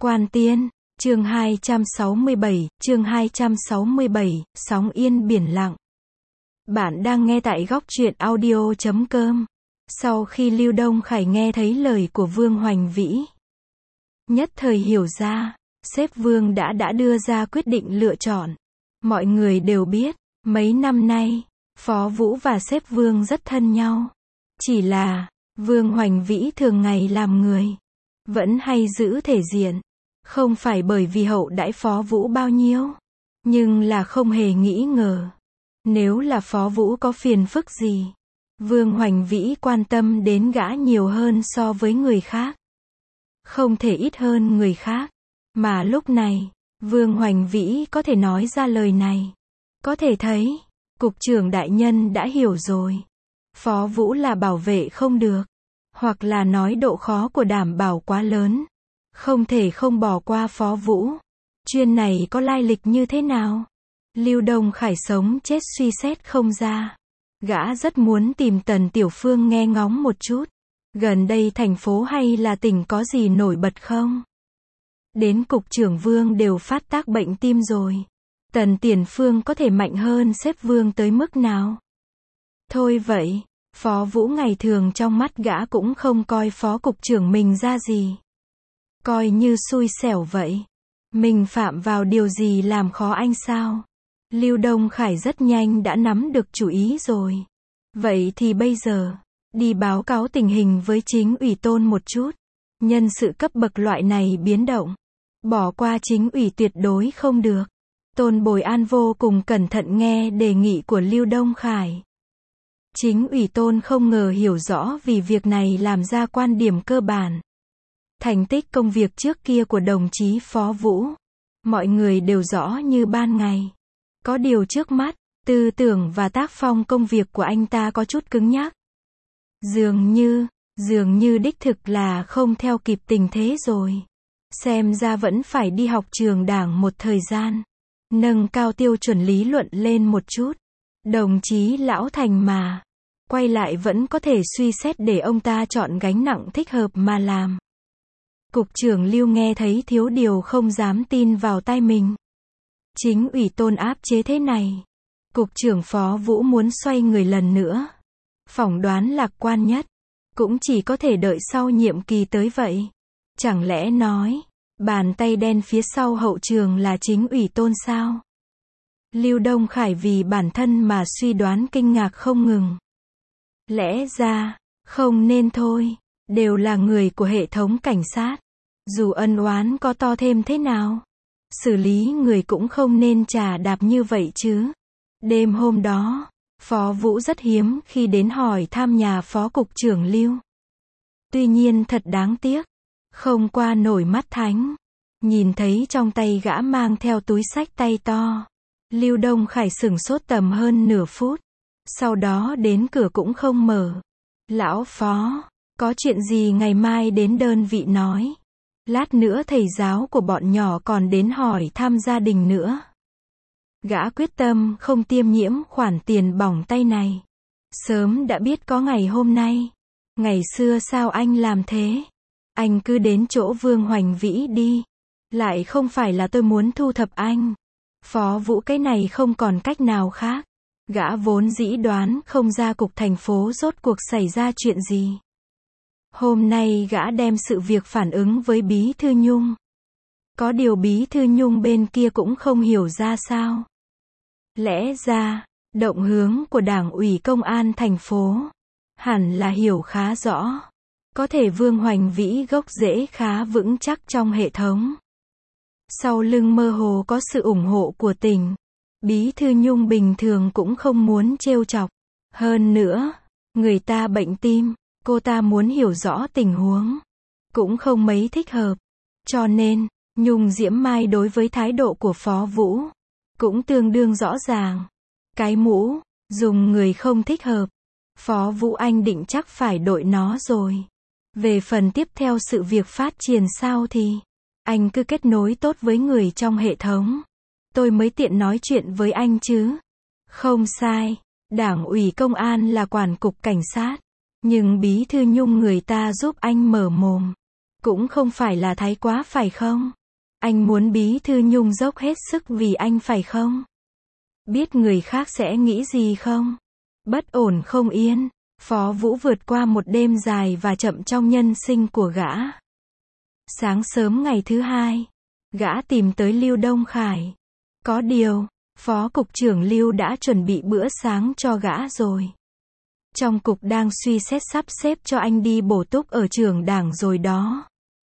Quan Tiên, chương 267, sóng yên biển lặng. Bạn đang nghe tại góc truyện audio.com. Sau khi Lưu Đông Khải nghe thấy lời của Vương Hoành Vĩ, nhất thời hiểu ra, sếp Vương đã đưa ra quyết định lựa chọn. Mọi người đều biết, mấy năm nay, Phó Vũ và sếp Vương rất thân nhau. Chỉ là, Vương Hoành Vĩ thường ngày làm người, vẫn hay giữ thể diện. Không phải bởi vì hậu đãi Phó Vũ bao nhiêu, nhưng là không hề nghĩ ngờ. Nếu là Phó Vũ có phiền phức gì, Vương Hoành Vĩ quan tâm đến gã nhiều hơn so với người khác. Không thể ít hơn người khác. Mà lúc này, Vương Hoành Vĩ có thể nói ra lời này. Có thể thấy, cục trưởng đại nhân đã hiểu rồi. Phó Vũ là bảo vệ không được. Hoặc là nói độ khó của đảm bảo quá lớn. Không thể không bỏ qua Phó Vũ. Chuyện này có lai lịch như thế nào? Lưu Đông Khải sống chết suy xét không ra. Gã rất muốn tìm Tần Tiểu Phương nghe ngóng một chút. Gần đây thành phố hay là tỉnh có gì nổi bật không? Đến cục trưởng Vương đều phát tác bệnh tim rồi. Tần Tiền Phương có thể mạnh hơn sếp Vương tới mức nào? Thôi vậy, Phó Vũ ngày thường trong mắt gã cũng không coi phó cục trưởng mình ra gì. Coi như xui xẻo vậy. Mình phạm vào điều gì làm khó anh sao? Lưu Đông Khải rất nhanh đã nắm được chủ ý rồi. Vậy thì bây giờ, đi báo cáo tình hình với chính ủy Tôn một chút. Nhân sự cấp bậc loại này biến động. Bỏ qua chính ủy tuyệt đối không được. Tôn Bồi An vô cùng cẩn thận nghe đề nghị của Lưu Đông Khải. Chính ủy Tôn không ngờ hiểu rõ vì việc này làm ra quan điểm cơ bản. Thành tích công việc trước kia của đồng chí Phó Vũ, mọi người đều rõ như ban ngày. Có điều trước mắt, tư tưởng và tác phong công việc của anh ta có chút cứng nhắc. Dường như đích thực là không theo kịp tình thế rồi. Xem ra vẫn phải đi học trường đảng một thời gian. Nâng cao tiêu chuẩn lý luận lên một chút. Đồng chí lão thành mà. Quay lại vẫn có thể suy xét để ông ta chọn gánh nặng thích hợp mà làm. Cục trưởng Lưu nghe thấy thiếu điều không dám tin vào tai mình. Chính ủy Tôn áp chế thế này. Cục trưởng Phó Vũ muốn xoay người lần nữa. Phỏng đoán lạc quan nhất. Cũng chỉ có thể đợi sau nhiệm kỳ tới vậy. Chẳng lẽ nói, bàn tay đen phía sau hậu trường là chính ủy Tôn sao? Lưu Đông Khải vì bản thân mà suy đoán kinh ngạc không ngừng. Lẽ ra, không nên thôi, đều là người của hệ thống cảnh sát. Dù ân oán có to thêm thế nào, xử lý người cũng không nên chà đạp như vậy chứ. Đêm hôm đó, Phó Vũ rất hiếm khi đến hỏi thăm nhà Phó Cục trưởng Lưu. Tuy nhiên thật đáng tiếc, không qua nổi mắt thánh. Nhìn thấy trong tay gã mang theo túi xách tay to. Lưu Đông Khải sửng sốt tầm hơn nửa phút. Sau đó đến cửa cũng không mở. Lão Phó, có chuyện gì ngày mai đến đơn vị nói. Lát nữa thầy giáo của bọn nhỏ còn đến hỏi thăm gia đình nữa. Gã quyết tâm không tiêm nhiễm khoản tiền bỏng tay này. Sớm đã biết có ngày hôm nay. Ngày xưa sao anh làm thế? Anh cứ đến chỗ Vương Hoành Vĩ đi. Lại không phải là tôi muốn thu thập anh. Phó Vũ cái này không còn cách nào khác. Gã vốn dĩ đoán không ra cục thành phố rốt cuộc xảy ra chuyện gì. Hôm nay gã đem sự việc phản ứng với Bí Thư Nhung. Có điều Bí Thư Nhung bên kia cũng không hiểu ra sao. Lẽ ra, động hướng của Đảng ủy Công an thành phố hẳn là hiểu khá rõ. Có thể Vương Hoành Vĩ gốc rễ khá vững chắc trong hệ thống. Sau lưng mơ hồ có sự ủng hộ của tỉnh. Bí Thư Nhung bình thường cũng không muốn trêu chọc. Hơn nữa, người ta bệnh tim, cô ta muốn hiểu rõ tình huống. Cũng không mấy thích hợp. Cho nên, Nhung Diễm Mai đối với thái độ của Phó Vũ cũng tương đương rõ ràng. Cái mũ, dùng người không thích hợp. Phó Vũ anh định chắc phải đội nó rồi. Về phần tiếp theo sự việc phát triển sao thì, anh cứ kết nối tốt với người trong hệ thống. Tôi mới tiện nói chuyện với anh chứ. Không sai, Đảng ủy Công an là quản cục cảnh sát. Nhưng Bí Thư Nhung người ta giúp anh mở mồm. Cũng không phải là thái quá phải không? Anh muốn Bí thư Nhung dốc hết sức vì anh phải không? Biết người khác sẽ nghĩ gì không? Bất ổn không yên. Phó Vũ vượt qua một đêm dài và chậm trong nhân sinh của gã. Sáng sớm ngày thứ hai, gã tìm tới Lưu Đông Khải. Có điều, Phó Cục trưởng Lưu đã chuẩn bị bữa sáng cho gã rồi. Trong cục đang suy xét sắp xếp cho anh đi bổ túc ở trường đảng rồi đó.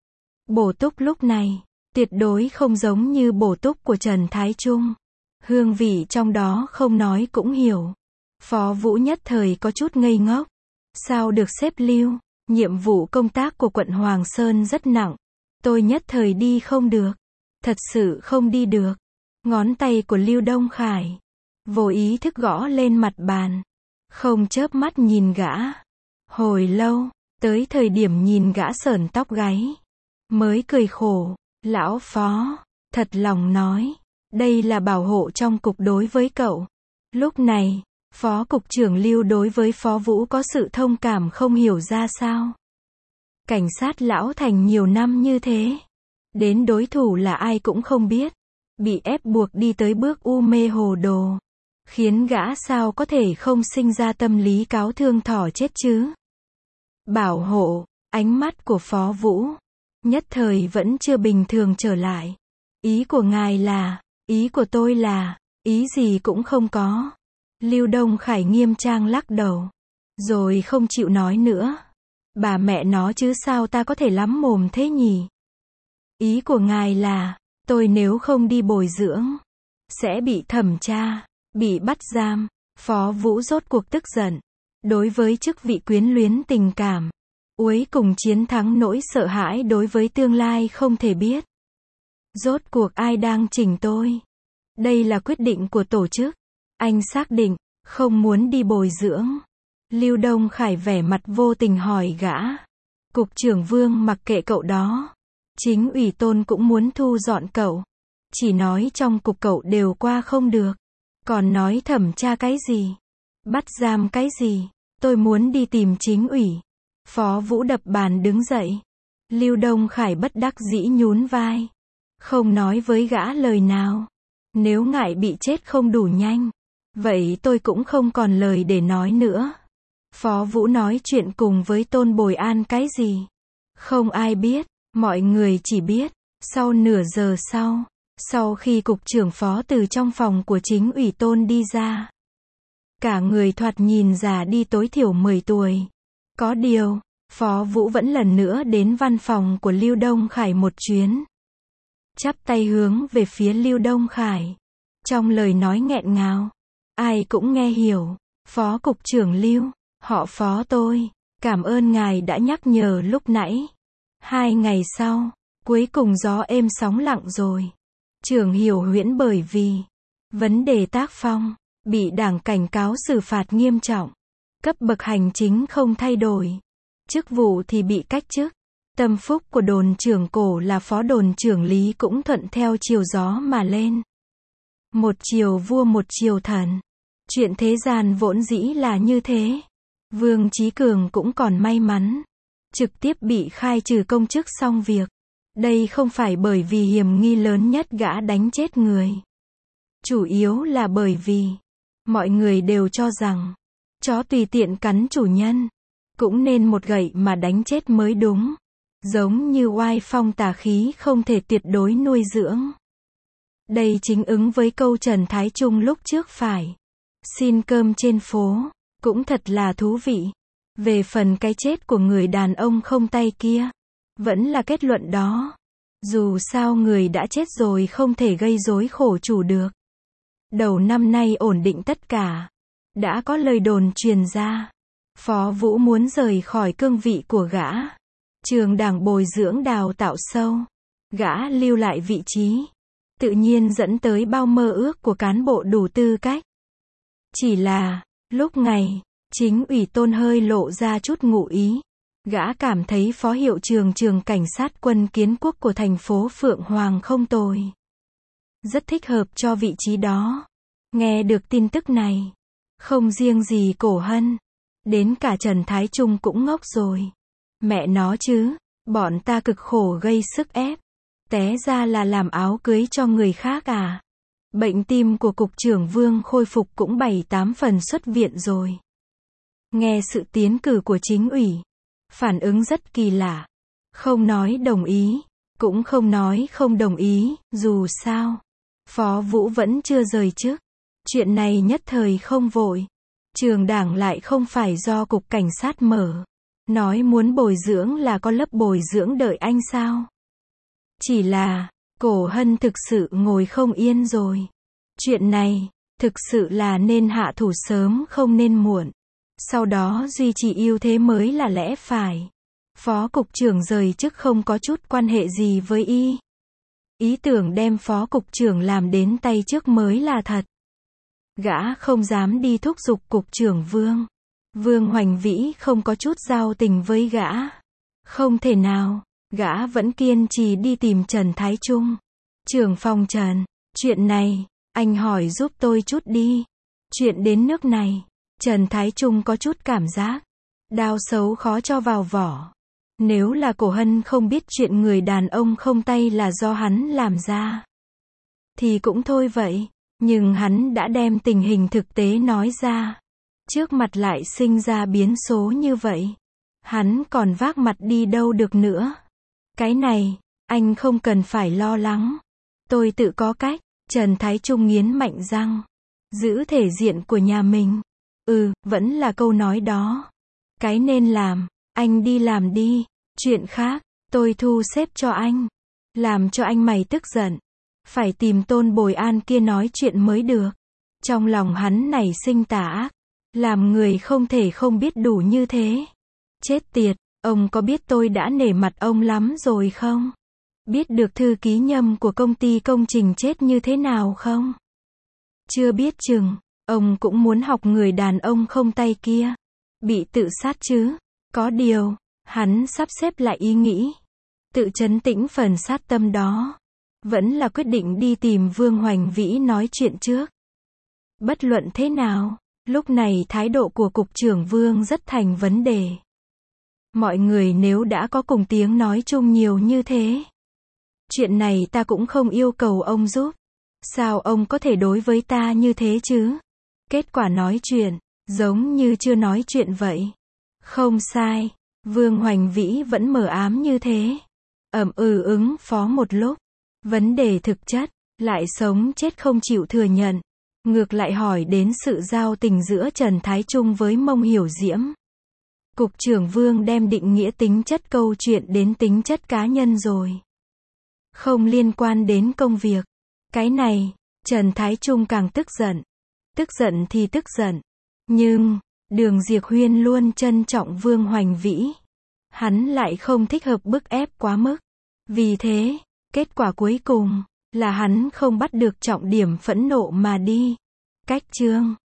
Bổ túc lúc này, tuyệt đối không giống như bổ túc của Trần Thái Trung. Hương vị trong đó không nói cũng hiểu. Phó Vũ nhất thời có chút ngây ngốc. Sao được xếp Lưu? Nhiệm vụ công tác của quận Hoàng Sơn rất nặng. Tôi nhất thời đi không được. Thật sự không đi được. Ngón tay của Lưu Đông Khải vô ý thức gõ lên mặt bàn. Không chớp mắt nhìn gã. Hồi lâu, tới thời điểm nhìn gã sởn tóc gáy. Mới cười khổ. Lão Phó, thật lòng nói. Đây là bảo hộ trong cục đối với cậu. Lúc này, Phó Cục trưởng Lưu đối với Phó Vũ có sự thông cảm không hiểu ra sao. Cảnh sát lão thành nhiều năm như thế. Đến đối thủ là ai cũng không biết. Bị ép buộc đi tới bước u mê hồ đồ. Khiến gã sao có thể không sinh ra tâm lý cáo thương thỏ chết chứ. Bảo hộ, ánh mắt của Phó Vũ. Nhất thời vẫn chưa bình thường trở lại. Ý của ngài là, ý của tôi là, ý gì cũng không có. Lưu Đông Khải nghiêm trang lắc đầu. Rồi không chịu nói nữa. Bà mẹ nó chứ sao ta có thể lắm mồm thế nhỉ? Ý của ngài là, tôi nếu không đi bồi dưỡng, sẽ bị thẩm tra, bị bắt giam. Phó Vũ rốt cuộc tức giận. Đối với chức vị quyến luyến tình cảm. Cuối cùng chiến thắng nỗi sợ hãi đối với tương lai không thể biết. Rốt cuộc ai đang chỉnh tôi? Đây là quyết định của tổ chức. Anh xác định, không muốn đi bồi dưỡng. Lưu Đông Khải vẻ mặt vô tình hỏi gã. Cục trưởng Vương mặc kệ cậu đó. Chính ủy Tôn cũng muốn thu dọn cậu. Chỉ nói trong cục cậu đều qua không được. Còn nói thẩm tra cái gì? Bắt giam cái gì? Tôi muốn đi tìm chính ủy. Phó Vũ đập bàn đứng dậy. Lưu Đông Khải bất đắc dĩ nhún vai. Không nói với gã lời nào. Nếu ngại bị chết không đủ nhanh, vậy tôi cũng không còn lời để nói nữa. Phó Vũ nói chuyện cùng với Tôn Bồi An cái gì? Không ai biết, mọi người chỉ biết. Sau nửa giờ sau khi cục trưởng Phó từ trong phòng của chính ủy Tôn đi ra. Cả người thoạt nhìn già đi tối thiểu 10 tuổi. Có điều, Phó Vũ vẫn lần nữa đến văn phòng của Lưu Đông Khải một chuyến. Chắp tay hướng về phía Lưu Đông Khải. Trong lời nói nghẹn ngào, ai cũng nghe hiểu. Phó Cục trưởng Lưu, họ Phó tôi, cảm ơn ngài đã nhắc nhở lúc nãy. 2 ngày sau, cuối cùng gió êm sóng lặng rồi. Trưởng Hiểu Huyễn bởi vì vấn đề tác phong, bị đảng cảnh cáo xử phạt nghiêm trọng. Cấp bậc hành chính không thay đổi. Chức vụ thì bị cách chức. Tâm phúc của đồn trưởng Cổ là phó đồn trưởng Lý cũng thuận theo chiều gió mà lên. Một chiều vua một chiều thần. Chuyện thế gian vốn dĩ là như thế. Vương Chí Cường cũng còn may mắn. Trực tiếp bị khai trừ công chức xong việc. Đây không phải bởi vì hiểm nghi lớn nhất gã đánh chết người. Chủ yếu là bởi vì mọi người đều cho rằng chó tùy tiện cắn chủ nhân cũng nên một gậy mà đánh chết mới đúng. Giống như oai phong tà khí không thể tuyệt đối nuôi dưỡng. Đây chính ứng với câu Trần Thái Trung lúc trước phải xin cơm trên phố, cũng thật là thú vị. Về phần cái chết của người đàn ông không tay kia, vẫn là kết luận đó. Dù sao người đã chết rồi không thể gây rối khổ chủ được. Đầu năm nay ổn định tất cả. Đã có lời đồn truyền ra. Phó Vũ muốn rời khỏi cương vị của gã. Trường đảng bồi dưỡng đào tạo sâu. Gã lưu lại vị trí. Tự nhiên dẫn tới bao mơ ước của cán bộ đủ tư cách. Chỉ là, lúc này, chính ủy Tôn hơi lộ ra chút ngụ ý. Gã cảm thấy phó hiệu trường trường cảnh sát quân kiến quốc của thành phố Phượng Hoàng không tồi. Rất thích hợp cho vị trí đó. Nghe được tin tức này, không riêng gì Cổ Hân, đến cả Trần Thái Trung cũng ngốc rồi. Mẹ nó chứ, Bọn ta cực khổ gây sức ép. Té ra là làm áo cưới cho người khác à? Bệnh tim của cục trưởng Vương khôi phục cũng 7-8 phần xuất viện rồi. Nghe sự tiến cử của chính ủy. Phản ứng rất kỳ lạ. Không nói đồng ý. Cũng không nói không đồng ý, dù sao. Phó Vũ vẫn chưa rời chức. Chuyện này nhất thời không vội. Trường đảng lại không phải do cục cảnh sát mở. Nói muốn bồi dưỡng là có lớp bồi dưỡng đợi anh sao? Chỉ là, Cổ Hân thực sự ngồi không yên rồi. Chuyện này, thực sự là nên hạ thủ sớm không nên muộn. Sau đó duy trì ưu thế mới là lẽ phải. Phó cục trưởng rời chức không có chút quan hệ gì với y. Ý tưởng đem phó cục trưởng làm đến tay trước mới là thật. Gã không dám đi thúc giục cục trưởng Vương. Vương Hoành Vĩ không có chút giao tình với gã. Không thể nào, gã vẫn kiên trì đi tìm Trần Thái Trung. Trưởng phòng Trần, chuyện này, anh hỏi giúp tôi chút đi. Chuyện đến nước này, Trần Thái Trung có chút cảm giác. Đao xấu khó cho vào vỏ. Nếu là Cổ Hân không biết chuyện người đàn ông không tay là do hắn làm ra, thì cũng thôi vậy. Nhưng hắn đã đem tình hình thực tế nói ra. Trước mặt lại sinh ra biến số như vậy. Hắn còn vác mặt đi đâu được nữa. Cái này, anh không cần phải lo lắng. Tôi tự có cách. Trần Thái Trung nghiến mạnh răng. Giữ thể diện của nhà mình. Vẫn là câu nói đó. Cái nên làm, anh đi làm đi. Chuyện khác, tôi thu xếp cho anh. Làm cho anh mày tức giận. Phải tìm Tôn Bồi An kia nói chuyện mới được. Trong lòng hắn nảy sinh tà ác. Làm người không thể không biết đủ như thế. Chết tiệt, ông có biết tôi đã nể mặt ông lắm rồi không? Biết được thư ký Nhâm của công ty công trình chết như thế nào không? Chưa biết chừng, ông cũng muốn học người đàn ông không tay kia. Bị tự sát chứ? Có điều, hắn sắp xếp lại ý nghĩ. Tự trấn tĩnh phần sát tâm đó. Vẫn là quyết định đi tìm Vương Hoành Vĩ nói chuyện trước. Bất luận thế nào, lúc này thái độ của cục trưởng Vương rất thành vấn đề. Mọi người nếu đã có cùng tiếng nói chung nhiều như thế. Chuyện này ta cũng không yêu cầu ông giúp. Sao ông có thể đối với ta như thế chứ? Kết quả nói chuyện, giống như chưa nói chuyện vậy. Không sai, Vương Hoành Vĩ vẫn mờ ám như thế. Ứng phó một lúc. Vấn đề thực chất, lại sống chết không chịu thừa nhận. Ngược lại hỏi đến sự giao tình giữa Trần Thái Trung với Mông Hiểu Diễm. Cục trưởng Vương đem định nghĩa tính chất câu chuyện đến tính chất cá nhân rồi. Không liên quan đến công việc. Cái này, Trần Thái Trung càng tức giận. Tức giận thì tức giận. Nhưng, Đường Diệp Huyên luôn trân trọng Vương Hoành Vĩ. Hắn lại không thích hợp bức ép quá mức. Vì thế, kết quả cuối cùng là hắn không bắt được trọng điểm phẫn nộ mà đi. Cách chương